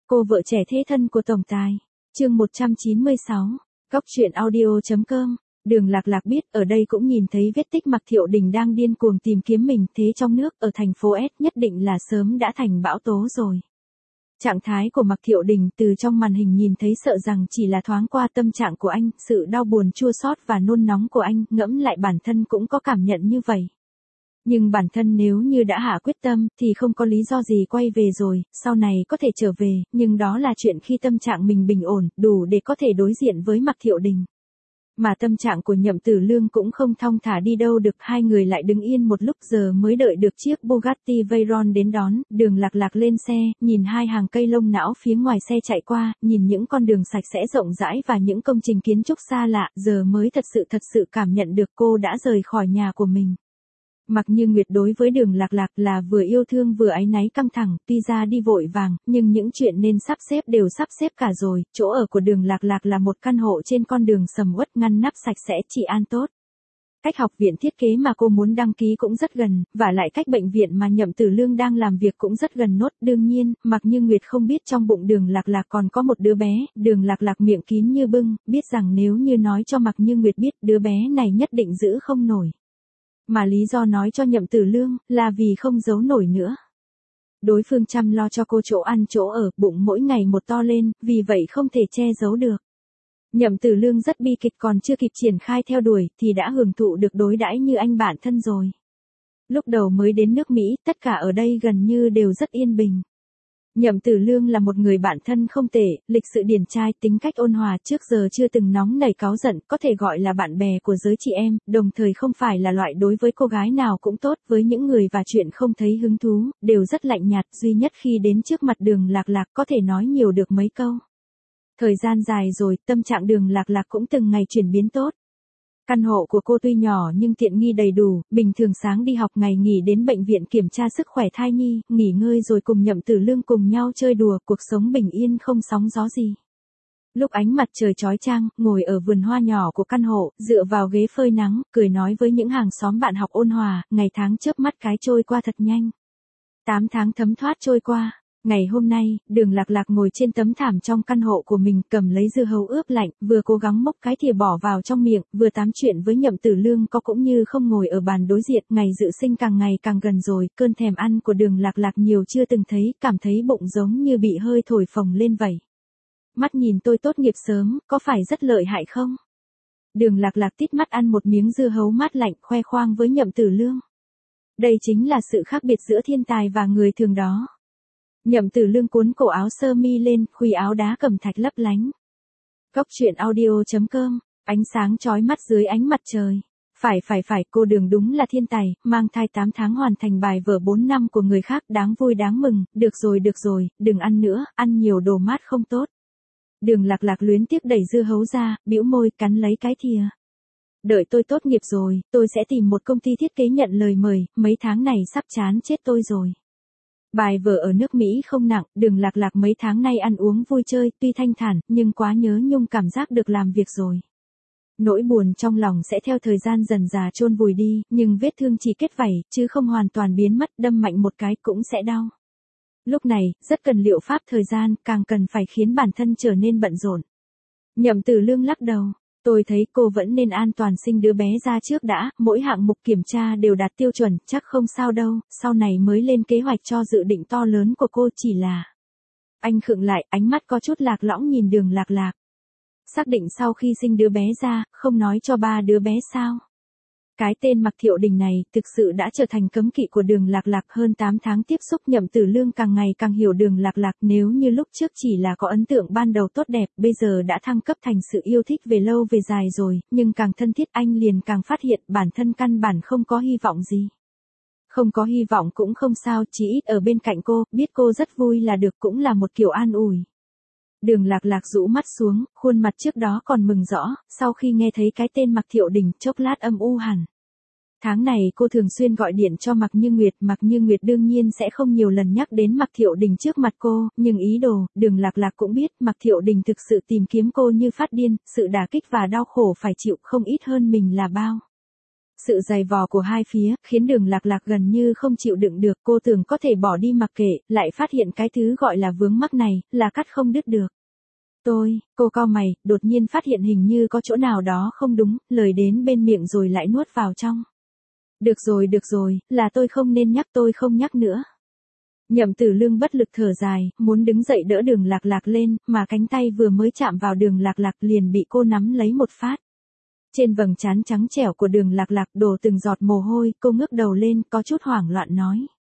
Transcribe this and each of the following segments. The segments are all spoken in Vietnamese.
Cô vợ trẻ thế thân của tổng tài. Chương 196. Góc truyện audio.com. Đường Lạc Lạc biết ở đây cũng nhìn thấy vết tích Mạc Thiệu Đình đang điên cuồng tìm kiếm mình, thế trong nước ở thành phố S nhất định là sớm đã thành bão tố rồi. Trạng thái của Mạc Thiệu Đình từ trong màn hình nhìn thấy sợ rằng chỉ là thoáng qua tâm trạng của anh, sự đau buồn chua xót và nôn nóng của anh, ngẫm lại bản thân cũng có cảm nhận như vậy. Nhưng bản thân nếu như đã hạ quyết tâm thì không có lý do gì quay về rồi, sau này có thể trở về, nhưng đó là chuyện khi tâm trạng mình bình ổn, đủ để có thể đối diện với Mạc Thiệu Đình. Mà tâm trạng của Nhậm Tử Lương cũng không thong thả đi đâu được, hai người lại đứng yên một lúc giờ mới đợi được chiếc Bugatti Veyron đến đón. Đường Lạc Lạc lên xe, nhìn hai hàng cây lông não phía ngoài xe chạy qua, nhìn những con đường sạch sẽ rộng rãi và những công trình kiến trúc xa lạ, giờ mới thật sự cảm nhận được cô đã rời khỏi nhà của mình. Mạc Như Nguyệt đối với Đường Lạc Lạc là vừa yêu thương vừa áy náy căng thẳng, tuy ra đi vội vàng, nhưng những chuyện nên sắp xếp đều sắp xếp cả rồi. Chỗ ở của Đường Lạc Lạc là một căn hộ trên con đường sầm uất, ngăn nắp sạch sẽ, trị an tốt. Cách học viện thiết kế mà cô muốn đăng ký cũng rất gần, và lại cách bệnh viện mà Nhậm Tử Lương đang làm việc cũng rất gần nốt. Đương nhiên, Mạc Như Nguyệt không biết trong bụng Đường Lạc Lạc còn có một đứa bé. Đường Lạc Lạc miệng kín như bưng, biết rằng nếu như nói cho Mạc Như Nguyệt biết, đứa bé này nhất định giữ không nổi. Mà lý do nói cho Nhậm Tử Lương là vì không giấu nổi nữa. Đối phương chăm lo cho cô chỗ ăn chỗ ở, bụng mỗi ngày một to lên, vì vậy không thể che giấu được. Nhậm Tử Lương rất bi kịch, còn chưa kịp triển khai theo đuổi thì đã hưởng thụ được đối đãi như anh bạn thân rồi. Lúc đầu mới đến nước Mỹ, tất cả ở đây gần như đều rất yên bình. Nhậm Tử Lương là một người bạn thân không tệ, lịch sự điển trai, tính cách ôn hòa, trước giờ chưa từng nóng nảy cáu giận, có thể gọi là bạn bè của giới chị em, đồng thời không phải là loại đối với cô gái nào cũng tốt, với những người và chuyện không thấy hứng thú, đều rất lạnh nhạt, duy nhất khi đến trước mặt Đường Lạc Lạc có thể nói nhiều được mấy câu. Thời gian dài rồi, tâm trạng Đường Lạc Lạc cũng từng ngày chuyển biến tốt. Căn hộ của cô tuy nhỏ nhưng tiện nghi đầy đủ, bình thường sáng đi học, ngày nghỉ đến bệnh viện kiểm tra sức khỏe thai nhi, nghỉ ngơi rồi cùng Nhậm Tử Lương cùng nhau chơi đùa, cuộc sống bình yên không sóng gió gì. Lúc ánh mặt trời chói chang, ngồi ở vườn hoa nhỏ của căn hộ, dựa vào ghế phơi nắng, cười nói với những hàng xóm bạn học ôn hòa, ngày tháng chớp mắt cái trôi qua thật nhanh. 8 tháng thấm thoát trôi qua. Ngày hôm nay, Đường Lạc Lạc ngồi trên tấm thảm trong căn hộ của mình, cầm lấy dưa hấu ướp lạnh, vừa cố gắng móc cái thìa bỏ vào trong miệng, vừa tám chuyện với Nhậm Tử Lương, có cũng như không ngồi ở bàn đối diện. Ngày dự sinh càng ngày càng gần rồi, cơn thèm ăn của Đường Lạc Lạc nhiều chưa từng thấy, cảm thấy bụng giống như bị hơi thổi phồng lên vậy. Mắt nhìn tôi tốt nghiệp sớm, có phải rất lợi hại không? Đường Lạc Lạc tít mắt ăn một miếng dưa hấu mát lạnh, khoe khoang với Nhậm Tử Lương. Đây chính là sự khác biệt giữa thiên tài và người thường đó. Nhậm Tử Lương cuốn cổ áo sơ mi lên, khuy áo đá cẩm thạch lấp lánh. Góc truyện audio.com. Ánh sáng chói mắt dưới ánh mặt trời. Phải, cô Đường đúng là thiên tài, mang thai 8 tháng hoàn thành bài vở 4 năm của người khác, đáng vui đáng mừng. Được rồi, đừng ăn nữa, ăn nhiều đồ mát không tốt. Đường Lạc Lạc luyến tiếc đẩy dưa hấu ra, bĩu môi, cắn lấy cái thìa. Đợi tôi tốt nghiệp rồi, tôi sẽ tìm một công ty thiết kế nhận lời mời, mấy tháng này sắp chán chết tôi rồi. Bài vở ở nước Mỹ không nặng, Đường Lạc Lạc mấy tháng nay ăn uống vui chơi, tuy thanh thản, nhưng quá nhớ nhung cảm giác được làm việc rồi. Nỗi buồn trong lòng sẽ theo thời gian dần dà chôn vùi đi, nhưng vết thương chỉ kết vảy, chứ không hoàn toàn biến mất, đâm mạnh một cái cũng sẽ đau. Lúc này, rất cần liệu pháp thời gian, càng cần phải khiến bản thân trở nên bận rộn. Nhậm Tử Lương lắc đầu. Tôi thấy cô vẫn nên an toàn sinh đứa bé ra trước đã, mỗi hạng mục kiểm tra đều đạt tiêu chuẩn, chắc không sao đâu, sau này mới lên kế hoạch cho dự định to lớn của cô, chỉ là... Anh khựng lại, ánh mắt có chút lạc lõng nhìn Đường Lạc Lạc. Xác định sau khi sinh đứa bé ra, không nói cho ba đứa bé sao? Cái tên Mạc Thiệu Đình này thực sự đã trở thành cấm kỵ của Đường Lạc Lạc. Hơn 8 tháng tiếp xúc, Nhậm Tử Lương càng ngày càng hiểu Đường Lạc Lạc. Nếu như lúc trước chỉ là có ấn tượng ban đầu tốt đẹp, bây giờ đã thăng cấp thành sự yêu thích về lâu về dài rồi, nhưng càng thân thiết anh liền càng phát hiện bản thân căn bản không có hy vọng gì. Không có hy vọng cũng không sao, chỉ ít ở bên cạnh cô, biết cô rất vui là được, cũng là một kiểu an ủi. Đường Lạc Lạc rũ mắt xuống, khuôn mặt trước đó còn mừng rõ, sau khi nghe thấy cái tên Mạc Thiệu Đình, chốc lát âm u hẳn. Tháng này cô thường xuyên gọi điện cho Mạc Như Nguyệt đương nhiên sẽ không nhiều lần nhắc đến Mạc Thiệu Đình trước mặt cô, nhưng ý đồ, Đường Lạc Lạc cũng biết, Mạc Thiệu Đình thực sự tìm kiếm cô như phát điên, sự đả kích và đau khổ phải chịu không ít hơn mình là bao. Sự dày vò của hai phía, khiến Đường Lạc Lạc gần như không chịu đựng được, cô tưởng có thể bỏ đi mặc kệ, lại phát hiện cái thứ gọi là vướng mắc này, là cắt không đứt được. Cô cau mày, đột nhiên phát hiện hình như có chỗ nào đó không đúng, lời đến bên miệng rồi lại nuốt vào trong. Được rồi, là tôi không nên nhắc, tôi không nhắc nữa. Nhậm Tử Lương bất lực thở dài, muốn đứng dậy đỡ Đường Lạc Lạc lên, mà cánh tay vừa mới chạm vào Đường Lạc Lạc liền bị cô nắm lấy một phát. Trên vầng trán trắng trẻo của Đường Lạc Lạc đổ từng giọt mồ hôi, cô ngước đầu lên, có chút hoảng loạn nói.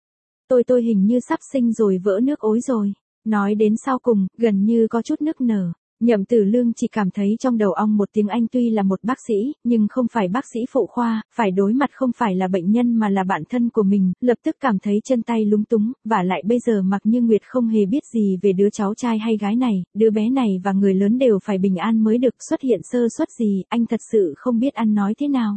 Tôi hình như sắp sinh rồi, vỡ nước ối rồi. Nói đến sau cùng, gần như có chút nức nở. Nhậm Tử Lương chỉ cảm thấy trong đầu ong một tiếng Anh, tuy là một bác sĩ, nhưng không phải bác sĩ phụ khoa, phải đối mặt không phải là bệnh nhân mà là bạn thân của mình, lập tức cảm thấy chân tay lúng túng, và lại bây giờ Mạc Như Nguyệt không hề biết gì về đứa cháu trai hay gái này, đứa bé này và người lớn đều phải bình an mới được, xuất hiện sơ suất gì, anh thật sự không biết ăn nói thế nào.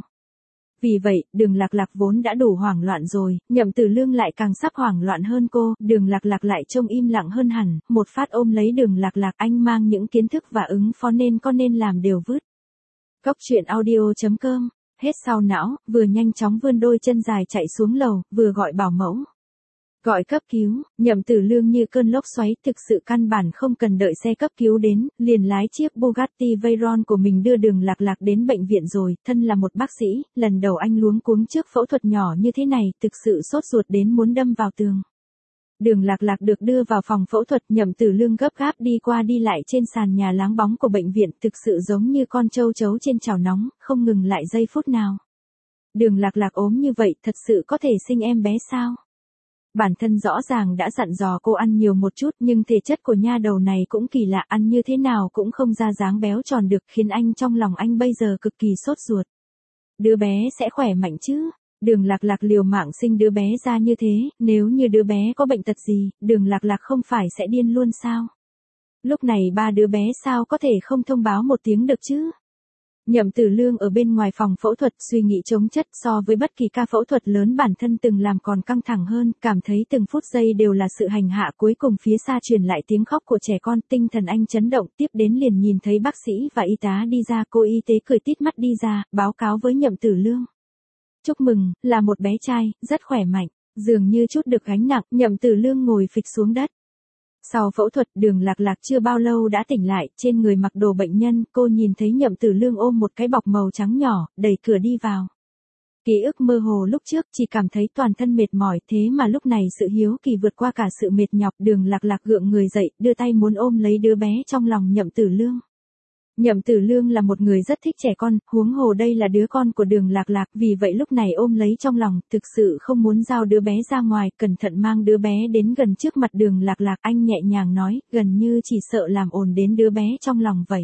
Vì vậy, Đường Lạc Lạc vốn đã đủ hoảng loạn rồi, Nhậm Tử Lương lại càng sắp hoảng loạn hơn cô, Đường Lạc Lạc lại trông im lặng hơn hẳn, một phát ôm lấy Đường Lạc Lạc, anh mang những kiến thức và ứng phó nên có nên làm đều vứt. Góc truyện audio.com, hết sau não, vừa nhanh chóng vươn đôi chân dài chạy xuống lầu, vừa gọi bảo mẫu. Gọi cấp cứu, Nhậm Tử Lương như cơn lốc xoáy, thực sự căn bản không cần đợi xe cấp cứu đến, liền lái chiếc Bugatti Veyron của mình đưa Đường Lạc Lạc đến bệnh viện rồi, thân là một bác sĩ, lần đầu anh luống cuống trước phẫu thuật nhỏ như thế này, thực sự sốt ruột đến muốn đâm vào tường. Đường Lạc Lạc được đưa vào phòng phẫu thuật, Nhậm Tử Lương gấp gáp đi qua đi lại trên sàn nhà láng bóng của bệnh viện, thực sự giống như con trâu chấu trên chảo nóng, không ngừng lại giây phút nào. Đường Lạc Lạc ốm như vậy, thật sự có thể sinh em bé sao? Bản thân rõ ràng đã dặn dò cô ăn nhiều một chút, nhưng thể chất của nha đầu này cũng kỳ lạ, ăn như thế nào cũng không ra dáng béo tròn được, khiến anh trong lòng anh bây giờ cực kỳ sốt ruột. Đứa bé sẽ khỏe mạnh chứ? Đường Lạc Lạc liều mạng sinh đứa bé ra như thế, nếu như đứa bé có bệnh tật gì, Đường Lạc Lạc không phải sẽ điên luôn sao? Lúc này ba đứa bé sao có thể không thông báo một tiếng được chứ? Nhậm Tử Lương ở bên ngoài phòng phẫu thuật suy nghĩ chống chất, so với bất kỳ ca phẫu thuật lớn bản thân từng làm còn căng thẳng hơn, cảm thấy từng phút giây đều là sự hành hạ, cuối cùng phía xa truyền lại tiếng khóc của trẻ con, tinh thần anh chấn động, tiếp đến liền nhìn thấy bác sĩ và y tá đi ra, cô y tế cười tít mắt đi ra, báo cáo với Nhậm Tử Lương. Chúc mừng, là một bé trai, rất khỏe mạnh, dường như chút được gánh nặng, Nhậm Tử Lương ngồi phịch xuống đất. Sau phẫu thuật, Đường Lạc Lạc chưa bao lâu đã tỉnh lại, trên người mặc đồ bệnh nhân, cô nhìn thấy Nhậm Tử Lương ôm một cái bọc màu trắng nhỏ, đẩy cửa đi vào. Ký ức mơ hồ lúc trước, chỉ cảm thấy toàn thân mệt mỏi, thế mà lúc này sự hiếu kỳ vượt qua cả sự mệt nhọc, Đường Lạc Lạc gượng người dậy, đưa tay muốn ôm lấy đứa bé trong lòng Nhậm Tử Lương. Nhậm Tử Lương là một người rất thích trẻ con, huống hồ đây là đứa con của Đường Lạc Lạc, vì vậy lúc này ôm lấy trong lòng, thực sự không muốn giao đứa bé ra ngoài, cẩn thận mang đứa bé đến gần trước mặt Đường Lạc Lạc, anh nhẹ nhàng nói, gần như chỉ sợ làm ồn đến đứa bé trong lòng vậy.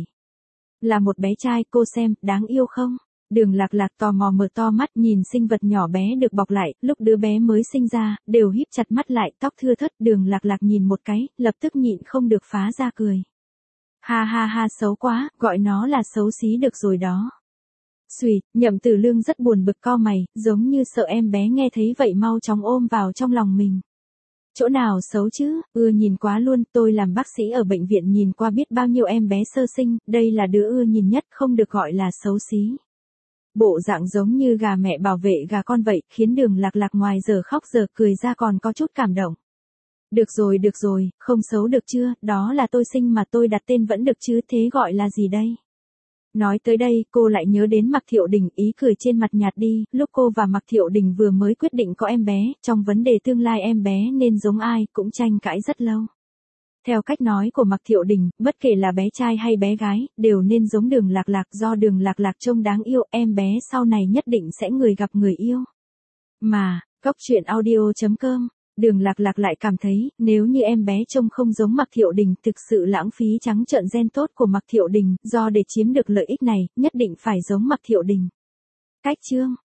Là một bé trai, cô xem, đáng yêu không? Đường Lạc Lạc tò mò mở to mắt nhìn sinh vật nhỏ bé được bọc lại, lúc đứa bé mới sinh ra, đều híp chặt mắt lại, tóc thưa thớt, Đường Lạc Lạc nhìn một cái, lập tức nhịn không được phá ra cười. Ha, xấu quá, gọi nó là xấu xí được rồi đó. Xùi, Nhậm Tử Lương rất buồn bực cau mày, giống như sợ em bé nghe thấy vậy mau chóng ôm vào trong lòng mình. Chỗ nào xấu chứ, nhìn quá luôn, tôi làm bác sĩ ở bệnh viện nhìn qua biết bao nhiêu em bé sơ sinh, đây là đứa nhìn nhất, không được gọi là xấu xí. Bộ dạng giống như gà mẹ bảo vệ gà con vậy, khiến Đường Lạc Lạc ngoài giờ khóc giờ cười ra còn có chút cảm động. Được rồi, không xấu được chưa, đó là tôi sinh mà tôi đặt tên vẫn được chứ, thế gọi là gì đây? Nói tới đây, cô lại nhớ đến Mạc Thiệu Đình, ý cười trên mặt nhạt đi, lúc cô và Mạc Thiệu Đình vừa mới quyết định có em bé, trong vấn đề tương lai em bé nên giống ai, cũng tranh cãi rất lâu. Theo cách nói của Mạc Thiệu Đình, bất kể là bé trai hay bé gái, đều nên giống Đường Lạc Lạc, do Đường Lạc Lạc trông đáng yêu, em bé sau này nhất định sẽ người gặp người yêu. Mà, góc truyện audio.com, Đường Lạc Lạc lại cảm thấy, nếu như em bé trông không giống Mạc Thiệu Đình, thực sự lãng phí trắng trợn gen tốt của Mạc Thiệu Đình, do để chiếm được lợi ích này, nhất định phải giống Mạc Thiệu Đình. Cách chương